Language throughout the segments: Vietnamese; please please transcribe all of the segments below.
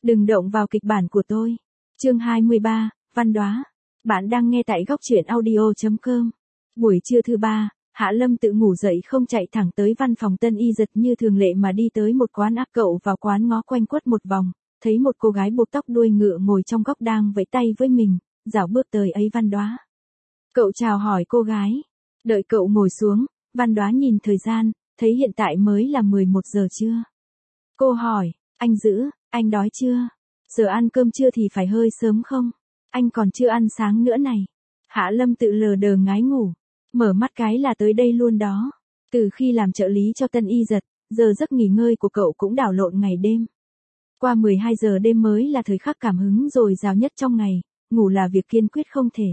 Đừng động vào kịch bản của tôi. Chương 23, Văn Đóa. Bạn đang nghe tại góc truyện audio.com. Buổi trưa thứ ba, Hạ Lâm tự ngủ dậy không chạy thẳng tới văn phòng Tân Y Dật như thường lệ mà đi tới một quán áp. Cậu vào quán ngó quanh quất một vòng, thấy một cô gái buộc tóc đuôi ngựa ngồi trong góc đang vẫy tay với mình, dạo bước tới ấy Văn Đóa. Cậu chào hỏi cô gái. Đợi cậu ngồi xuống, Văn Đóa nhìn thời gian, thấy hiện tại mới là 11 giờ trưa. Cô hỏi, anh Dữ, anh đói chưa? Giờ ăn cơm trưa thì phải hơi sớm không? Anh còn chưa ăn sáng nữa này. Hạ Lâm tự lờ đờ ngái ngủ. Mở mắt cái là tới đây luôn đó. Từ khi làm trợ lý cho Tân Y Dật, giờ giấc nghỉ ngơi của cậu cũng đảo lộn ngày đêm. Qua 12 giờ đêm mới là thời khắc cảm hứng dồi dào nhất trong ngày, ngủ là việc kiên quyết không thể.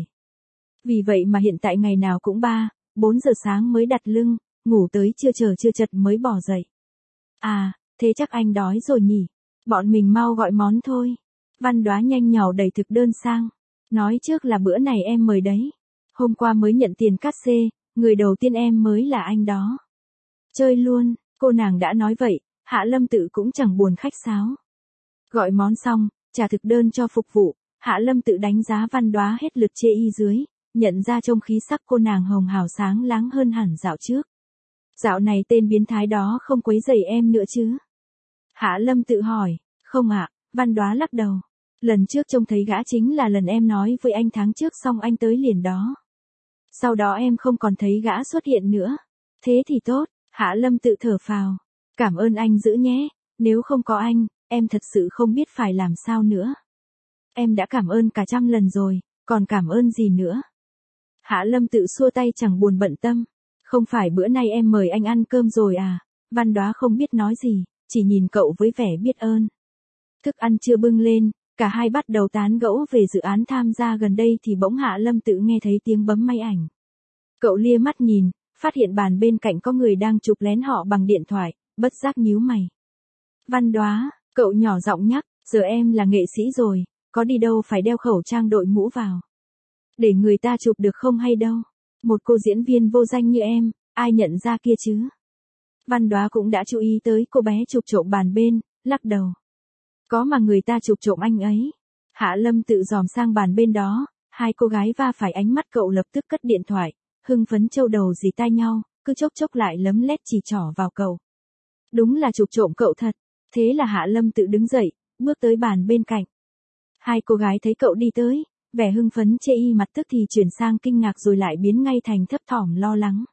Vì vậy mà hiện tại ngày nào cũng 3, 4 giờ sáng mới đặt lưng, ngủ tới chưa chật mới bỏ dậy. À, thế chắc anh đói rồi nhỉ? Bọn mình mau gọi món thôi. Văn Đóa nhanh nhảu đẩy thực đơn sang. Nói trước là bữa này em mời đấy. Hôm qua mới nhận tiền cát xê, người đầu tiên em mới là anh đó. Chơi luôn, cô nàng đã nói vậy, Hạ Lâm tự cũng chẳng buồn khách sáo. Gọi món xong, trả thực đơn cho phục vụ, Hạ Lâm tự đánh giá Văn Đóa hết lượt chê y dưới, nhận ra trong khí sắc cô nàng hồng hào sáng láng hơn hẳn dạo trước. Dạo này tên biến thái đó không quấy rầy em nữa chứ? Hạ Lâm tự hỏi, không ạ, Văn Đóa lắc đầu. Lần trước trông thấy gã chính là lần em nói với anh tháng trước xong anh tới liền đó. Sau đó em không còn thấy gã xuất hiện nữa. Thế thì tốt, Hạ Lâm tự thở phào. Cảm ơn anh Dữ nhé, nếu không có anh, em thật sự không biết phải làm sao nữa. Em đã cảm ơn cả 100 lần rồi, còn cảm ơn gì nữa? Hạ Lâm tự xua tay chẳng buồn bận tâm. Không phải bữa nay em mời anh ăn cơm rồi à? Văn Đóa không biết nói gì, chỉ nhìn cậu với vẻ biết ơn. Thức ăn chưa bưng lên, cả hai bắt đầu tán gẫu về dự án tham gia gần đây thì bỗng Hạ Lâm tự nghe thấy tiếng bấm máy ảnh. Cậu lia mắt nhìn, phát hiện bàn bên cạnh có người đang chụp lén họ bằng điện thoại, bất giác nhíu mày. Văn Đóa, cậu nhỏ giọng nhắc, giờ em là nghệ sĩ rồi, có đi đâu phải đeo khẩu trang đội mũ vào. Để người ta chụp được không hay đâu. Một cô diễn viên vô danh như em, ai nhận ra kia chứ? Văn Đóa cũng đã chú ý tới cô bé chụp trộm bàn bên, lắc đầu. Có mà người ta chụp trộm anh ấy. Hạ Lâm tự dòm sang bàn bên đó, hai cô gái va phải ánh mắt cậu lập tức cất điện thoại, hưng phấn châu đầu dì tai nhau, cứ chốc chốc lại lấm lét chỉ trỏ vào cậu. Đúng là chụp trộm cậu thật. Thế là Hạ Lâm tự đứng dậy, bước tới bàn bên cạnh. Hai cô gái thấy cậu đi tới, vẻ hưng phấn chê y mặt tức thì chuyển sang kinh ngạc rồi lại biến ngay thành thấp thỏm lo lắng.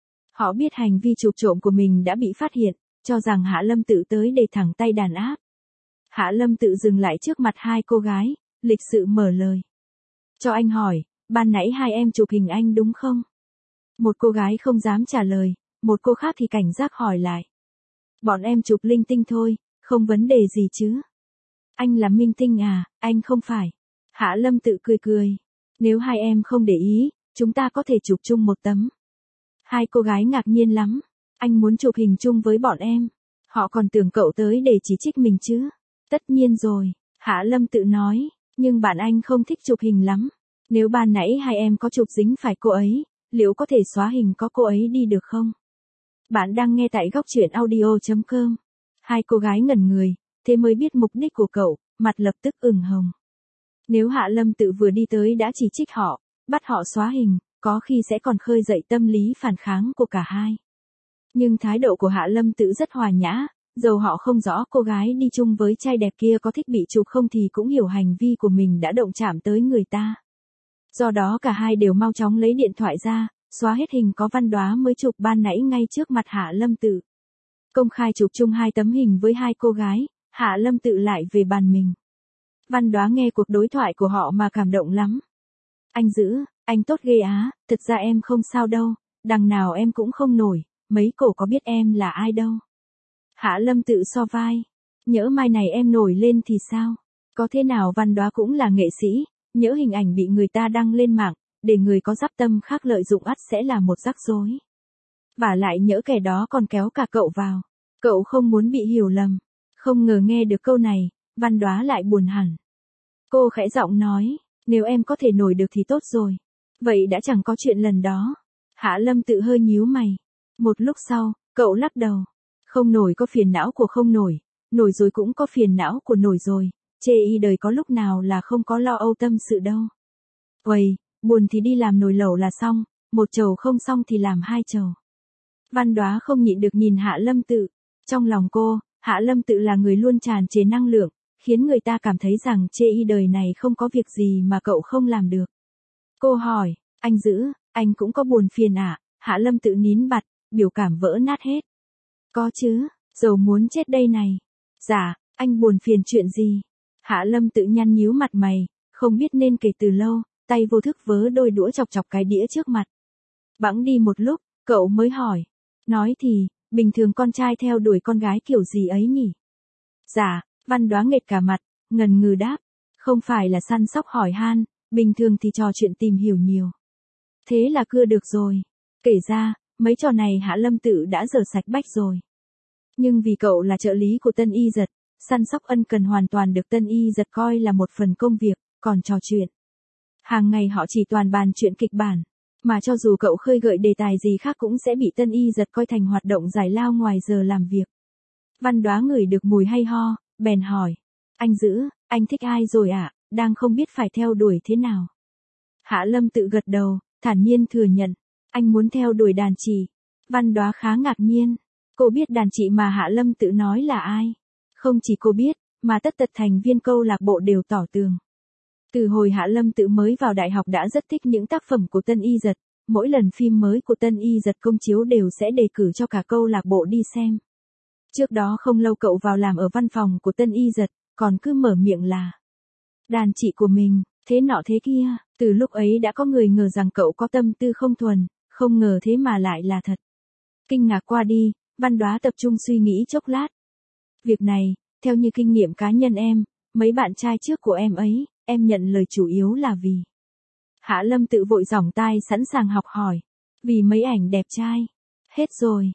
Họ biết hành vi chụp trộm của mình đã bị phát hiện, cho rằng Hạ Lâm tự tới để thẳng tay đàn áp. Hạ Lâm tự dừng lại trước mặt hai cô gái, lịch sự mở lời. Cho anh hỏi, ban nãy hai em chụp hình anh đúng không? Một cô gái không dám trả lời, một cô khác thì cảnh giác hỏi lại. Bọn em chụp linh tinh thôi, không vấn đề gì chứ? Anh là minh tinh à, anh không phải. Hạ Lâm tự cười cười. Nếu hai em không để ý, chúng ta có thể chụp chung một tấm. Hai cô gái ngạc nhiên lắm. Anh muốn chụp hình chung với bọn em. Họ còn tưởng cậu tới để chỉ trích mình chứ. Tất nhiên rồi, Hạ Lâm tự nói. Nhưng bạn anh không thích chụp hình lắm. Nếu ban nãy hai em có chụp dính phải cô ấy, liệu có thể xóa hình có cô ấy đi được không? Bạn đang nghe tại góc truyện audio.com. Hai cô gái ngẩn người, thế mới biết mục đích của cậu, mặt lập tức ửng hồng. Nếu Hạ Lâm tự vừa đi tới đã chỉ trích họ, bắt họ xóa hình, có khi sẽ còn khơi dậy tâm lý phản kháng của cả hai. Nhưng thái độ của Hạ Lâm tự rất hòa nhã, dầu họ không rõ cô gái đi chung với trai đẹp kia có thích bị chụp không thì cũng hiểu hành vi của mình đã động chạm tới người ta. Do đó cả hai đều mau chóng lấy điện thoại ra, xóa hết hình có Văn Đóa mới chụp ban nãy ngay trước mặt Hạ Lâm tự. Công khai chụp chung hai tấm hình với hai cô gái, Hạ Lâm tự lại về bàn mình. Văn Đóa nghe cuộc đối thoại của họ mà cảm động lắm. Anh Dữ, anh tốt ghê á, thực ra em không sao đâu, đằng nào em cũng không nổi, mấy cổ có biết em là ai đâu. Hạ Lâm tự so vai. Nhỡ mai này em nổi lên thì sao? Có thế nào Văn Đóa cũng là nghệ sĩ, nhỡ hình ảnh bị người ta đăng lên mạng, để người có dắp tâm khác lợi dụng ắt sẽ là một rắc rối. Và lại nhỡ kẻ đó còn kéo cả cậu vào. Cậu không muốn bị hiểu lầm. Không ngờ nghe được câu này, Văn Đóa lại buồn hẳn. Cô khẽ giọng nói, nếu em có thể nổi được thì tốt rồi. Vậy đã chẳng có chuyện lần đó. Hạ Lâm tự hơi nhíu mày. Một lúc sau, cậu lắc đầu. Không nổi có phiền não của không nổi, nổi rồi cũng có phiền não của nổi rồi. chê y đời có lúc nào là không có lo âu tâm sự đâu. Uầy, buồn thì đi làm nồi lẩu là xong, một chầu không xong thì làm hai chầu. Văn Đoá không nhịn được nhìn Hạ Lâm Tự. Trong lòng cô, Hạ Lâm Tự là người luôn tràn trề năng lượng, khiến người ta cảm thấy rằng chê y đời này không có việc gì mà cậu không làm được. Cô hỏi, anh Dữ, anh cũng có buồn phiền à? Hạ Lâm Tự nín bặt, biểu cảm vỡ nát hết. Có chứ, dầu muốn chết đây này. Dạ, anh buồn phiền chuyện gì? Hạ Lâm Tự nhăn nhíu mặt mày, không biết nên kể từ lâu, tay vô thức vớ đôi đũa chọc chọc cái đĩa trước mặt. Bẵng đi một lúc, cậu mới hỏi. Nói thì, bình thường con trai theo đuổi con gái kiểu gì ấy nhỉ? Dạ, Văn Đoá nghệt cả mặt, ngần ngừ đáp. Không phải là săn sóc hỏi han, bình thường thì trò chuyện tìm hiểu nhiều. Thế là cưa được rồi. Kể ra, mấy trò này Hạ Lâm Tự đã rửa sạch bách rồi. Nhưng vì cậu là trợ lý của Tân Y Dật, săn sóc ân cần hoàn toàn được Tân Y Dật coi là một phần công việc, còn trò chuyện. Hàng ngày họ chỉ toàn bàn chuyện kịch bản, mà cho dù cậu khơi gợi đề tài gì khác cũng sẽ bị Tân Y Dật coi thành hoạt động giải lao ngoài giờ làm việc. Văn Đoá ngửi được mùi hay ho, bèn hỏi. Anh Dữ, anh thích ai rồi ạ? Đang không biết phải theo đuổi thế nào. Hạ Lâm Tự gật đầu, thản nhiên thừa nhận. Anh muốn theo đuổi đàn chị. Văn Đoá khá ngạc nhiên. Cô biết đàn chị mà Hạ Lâm Tự nói là ai? Không chỉ cô biết, mà tất tật thành viên câu lạc bộ đều tỏ tường. Từ hồi Hạ Lâm Tự mới vào đại học đã rất thích những tác phẩm của Tân Y Dật, mỗi lần phim mới của Tân Y Dật công chiếu đều sẽ đề cử cho cả câu lạc bộ đi xem. Trước đó không lâu cậu vào làm ở văn phòng của Tân Y Dật, còn cứ mở miệng là đàn chị của mình, thế nọ thế kia, từ lúc ấy đã có người ngờ rằng cậu có tâm tư không thuần, không ngờ thế mà lại là thật. Kinh ngạc qua đi, Văn Đoá tập trung suy nghĩ chốc lát. Việc này, theo như kinh nghiệm cá nhân em, mấy bạn trai trước của em ấy, em nhận lời chủ yếu là vì. Hạ Lâm Tự vội giỏng tai sẵn sàng học hỏi. Vì mấy ảnh đẹp trai. Hết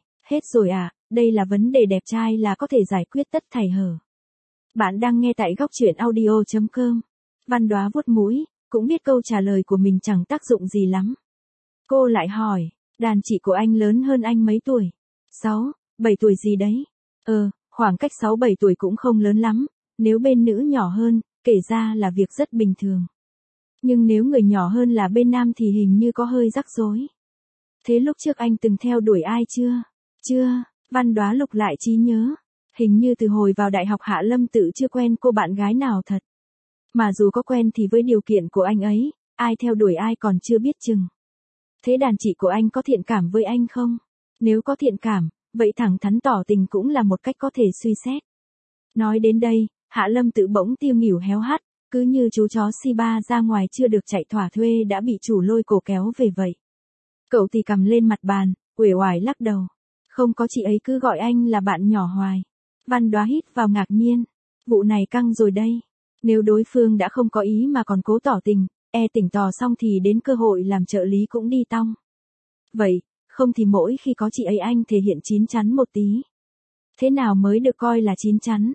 rồi à, đây là vấn đề đẹp trai là có thể giải quyết tất thảy hở. Bạn đang nghe tại góc truyện audio.com. Văn Đoá vuốt mũi, cũng biết câu trả lời của mình chẳng tác dụng gì lắm. Cô lại hỏi, đàn chị của anh lớn hơn anh mấy tuổi? 6, 7 tuổi gì đấy? Khoảng cách 6-7 tuổi cũng không lớn lắm, nếu bên nữ nhỏ hơn, kể ra là việc rất bình thường. Nhưng nếu người nhỏ hơn là bên nam thì hình như có hơi rắc rối. Thế lúc trước anh từng theo đuổi ai chưa? Chưa, Văn Đoá lục lại trí nhớ. Hình như từ hồi vào đại học Hạ Lâm Tự chưa quen cô bạn gái nào thật. Mà dù có quen thì với điều kiện của anh ấy, ai theo đuổi ai còn chưa biết chừng. Thế đàn chị của anh có thiện cảm với anh không? Nếu có thiện cảm, vậy thẳng thắn tỏ tình cũng là một cách có thể suy xét. Nói đến đây, Hạ Lâm Tự bỗng tiêu nghỉu héo hắt, cứ như chú chó Shiba ra ngoài chưa được chạy thỏa thuê đã bị chủ lôi cổ kéo về vậy. Cậu thì cầm lên mặt bàn, uể oải lắc đầu. Không có, chị ấy cứ gọi anh là bạn nhỏ hoài. Văn Đoá hít vào ngạc nhiên. Vụ này căng rồi đây. Nếu đối phương đã không có ý mà còn cố tỏ tình, tỉnh tò xong thì đến cơ hội làm trợ lý cũng đi tong. Vậy, không thì mỗi khi có chị ấy anh thể hiện chín chắn một tí. Thế nào mới được coi là chín chắn?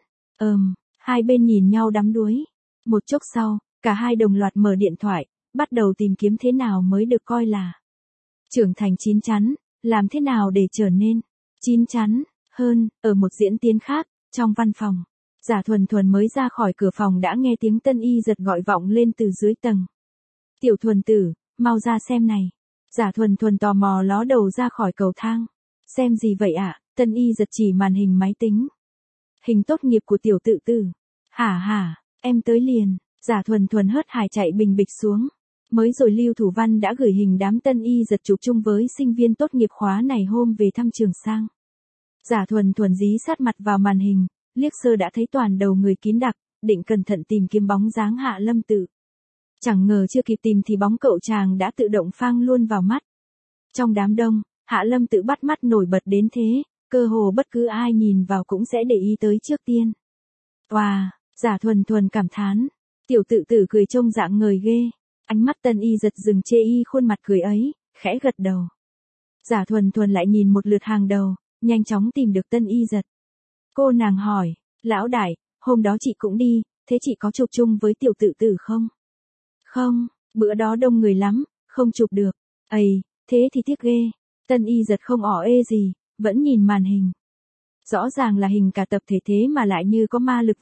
Hai bên nhìn nhau đắm đuối. Một chốc sau, cả hai đồng loạt mở điện thoại, bắt đầu tìm kiếm thế nào mới được coi là trưởng thành chín chắn, làm thế nào để trở nên chín chắn hơn. Ở một diễn tiến khác, trong văn phòng, Giả Thuần Thuần mới ra khỏi cửa phòng đã nghe tiếng Tân Y Dật gọi vọng lên từ dưới tầng. Tiểu Thuần tử, mau ra xem này. Giả Thuần Thuần tò mò ló đầu ra khỏi cầu thang. Xem gì vậy ạ? Tân Y Dật chỉ màn hình máy tính. Hình tốt nghiệp của Tiểu Tự Tử. Hả, em tới liền. Giả Thuần Thuần hớt hải chạy bình bịch xuống. Mới rồi Lưu Thủ Văn đã gửi hình đám Tân Y Dật chụp chung với sinh viên tốt nghiệp khóa này hôm về thăm trường sang. Giả Thuần Thuần dí sát mặt vào màn hình, liếc sơ đã thấy toàn đầu người kín đặc, định cẩn thận tìm kiếm bóng dáng Hạ Lâm Tự. Chẳng ngờ chưa kịp tìm thì bóng cậu chàng đã tự động phang luôn vào mắt. Trong đám đông, Hạ Lâm Tự bắt mắt nổi bật đến thế, cơ hồ bất cứ ai nhìn vào cũng sẽ để ý tới trước tiên. Wow, Giả Thuần Thuần cảm thán. Tiểu Tự Tử cười trông dạng ngời ghê. Ánh mắt Tân Y Dật dừng chê y khuôn mặt cười ấy, khẽ gật đầu. Giả Thuần Thuần lại nhìn một lượt hàng đầu, nhanh chóng tìm được Tân Y Dật. Cô nàng hỏi, lão đại, hôm đó chị cũng đi, thế chị có chụp chung với Tiểu Tự Tử không? Không, bữa đó đông người lắm, không chụp được. Thế thì tiếc ghê. Tân Y Dật không ỏ ê gì, vẫn nhìn màn hình. Rõ ràng là hình cả tập thể thế mà lại như có ma lực vậy,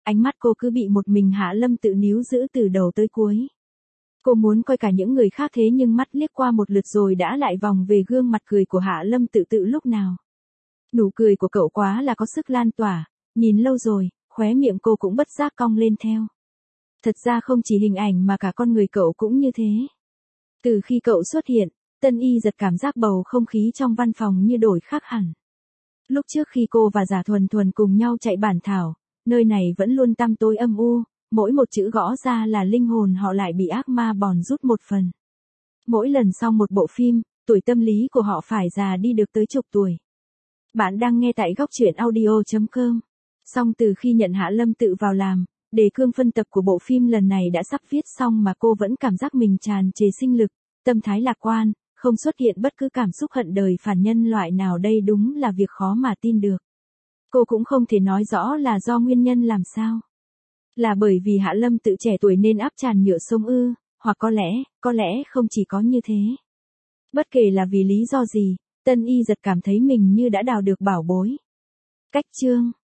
ánh mắt cô cứ bị một mình Hạ Lâm Tự níu giữ từ đầu tới cuối. Cô muốn coi cả những người khác thế nhưng mắt liếc qua một lượt rồi đã lại vòng về gương mặt cười của Hạ Lâm Tự lúc nào. Nụ cười của cậu quá là có sức lan tỏa, nhìn lâu rồi, khóe miệng cô cũng bất giác cong lên theo. Thật ra không chỉ hình ảnh mà cả con người cậu cũng như thế. Từ khi cậu xuất hiện, Tân Y giật cảm giác bầu không khí trong văn phòng như đổi khác hẳn. Lúc trước khi cô và Giả Thuần Thuần cùng nhau chạy bản thảo, nơi này vẫn luôn tăm tối âm u, mỗi một chữ gõ ra là linh hồn họ lại bị ác ma bòn rút một phần. Mỗi lần xong một bộ phim, tuổi tâm lý của họ phải già đi được tới chục tuổi. Bạn đang nghe tại góc truyện audio.com. Song từ khi nhận Hạ Lâm Tự vào làm, đề cương phân tập của bộ phim lần này đã sắp viết xong mà cô vẫn cảm giác mình tràn trề sinh lực, tâm thái lạc quan, không xuất hiện bất cứ cảm xúc hận đời phản nhân loại nào, đây đúng là việc khó mà tin được. Cô cũng không thể nói rõ là do nguyên nhân làm sao. Là bởi vì Hạ Lâm Tự trẻ tuổi nên áp tràn nhựa sông ư, hoặc có lẽ không chỉ có như thế. Bất kể là vì lý do gì, Tân Y giật cảm thấy mình như đã đào được bảo bối. Cách chương